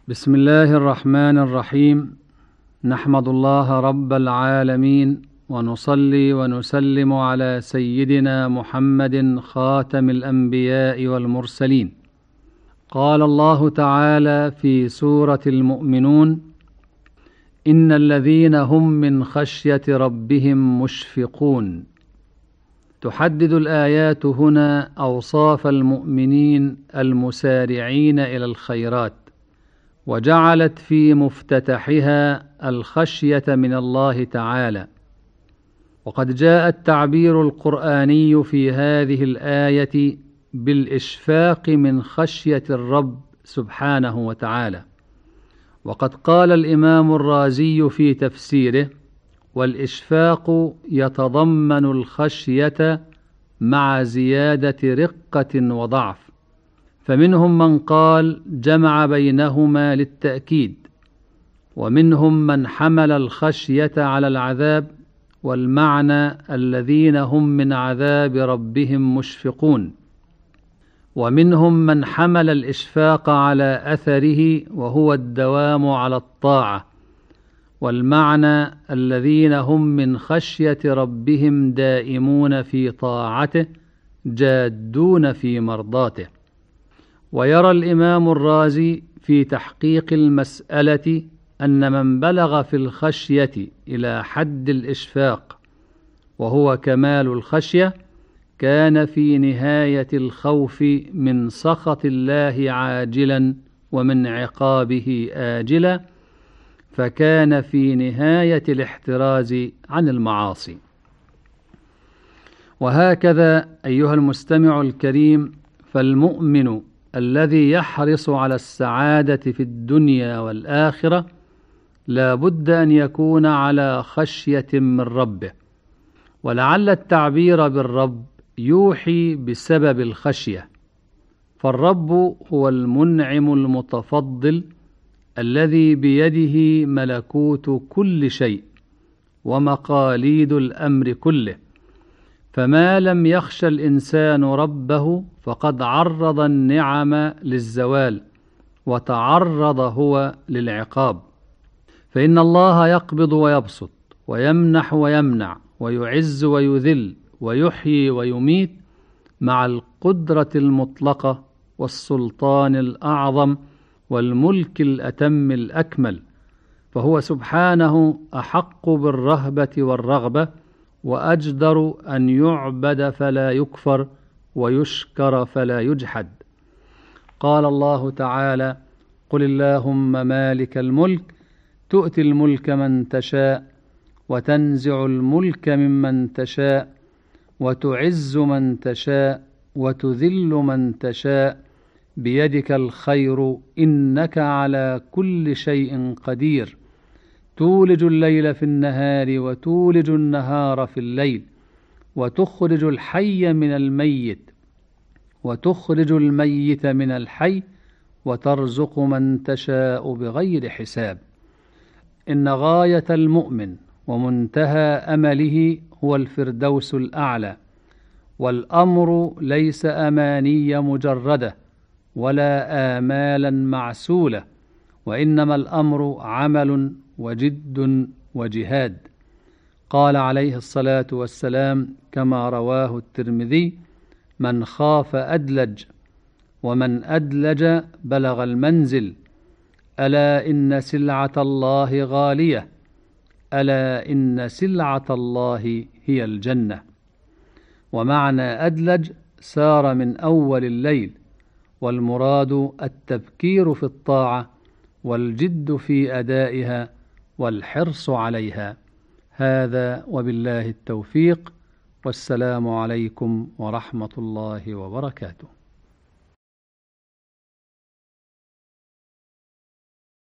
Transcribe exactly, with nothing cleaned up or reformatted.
بسم الله الرحمن الرحيم. نحمد الله رب العالمين، ونصلي ونسلم على سيدنا محمد خاتم الأنبياء والمرسلين. قال الله تعالى في سورة المؤمنون: إن الذين هم من خشية ربهم مشفقون. تحدد الآيات هنا أوصاف المؤمنين المسارعين إلى الخيرات، وجعلت في مفتتحها الخشية من الله تعالى. وقد جاء التعبير القرآني في هذه الآية بالإشفاق من خشية الرب سبحانه وتعالى. وقد قال الإمام الرازي في تفسيره: والإشفاق يتضمن الخشية مع زيادة رقة وضعف، فمنهم من قال جمع بينهما للتأكيد، ومنهم من حمل الخشية على العذاب، والمعنى الذين هم من عذاب ربهم مشفقون. ومنهم من حمل الإشفاق على أثره، وهو الدوام على الطاعة، والمعنى الذين هم من خشية ربهم دائمون في طاعته جادون في مرضاته. ويرى الإمام الرازي في تحقيق المسألة أن من بلغ في الخشية إلى حد الإشفاق، وهو كمال الخشية، كان في نهاية الخوف من سخط الله عاجلا ومن عقابه آجلا، فكان في نهاية الاحتراز عن المعاصي. وهكذا أيها المستمع الكريم، فالمؤمن الذي يحرص على السعادة في الدنيا والآخرة لا بد أن يكون على خشية من ربه. ولعل التعبير بالرب يوحي بسبب الخشية، فالرب هو المنعم المتفضل الذي بيده ملكوت كل شيء ومقاليد الأمر كله، فما لم يخش الإنسان ربه فقد عرض النعم للزوال، وتعرض هو للعقاب. فإن الله يقبض ويبسط، ويمنح ويمنع، ويعز ويذل، ويحيي ويميت، مع القدرة المطلقة والسلطان الأعظم والملك الأتم الأكمل، فهو سبحانه أحق بالرهبة والرغبة، وأجدر أن يعبد فلا يكفر، ويشكر فلا يجحد. قال الله تعالى: قل اللهم مالك الملك تؤتي الملك من تشاء، وتنزع الملك ممن تشاء، وتعز من تشاء، وتذل من تشاء، بيدك الخير إنك على كل شيء قدير، تولج الليل في النهار وتولج النهار في الليل، وتخرج الحي من الميت وتخرج الميت من الحي، وترزق من تشاء بغير حساب. إن غاية المؤمن ومنتهى أمله هو الفردوس الأعلى، والأمر ليس أماني مجردة ولا آمالا معسولة، وإنما الأمر عمل وجد وجهاد. قال عليه الصلاة والسلام كما رواه الترمذي: من خاف أدلج، ومن أدلج بلغ المنزل، ألا إن سلعة الله غالية، ألا إن سلعة الله هي الجنة. ومعنى أدلج سار من أول الليل، والمراد التبكير في الطاعة، والجد في أدائها، والحرص عليها. هذا وبالله التوفيق، والسلام عليكم ورحمة الله وبركاته.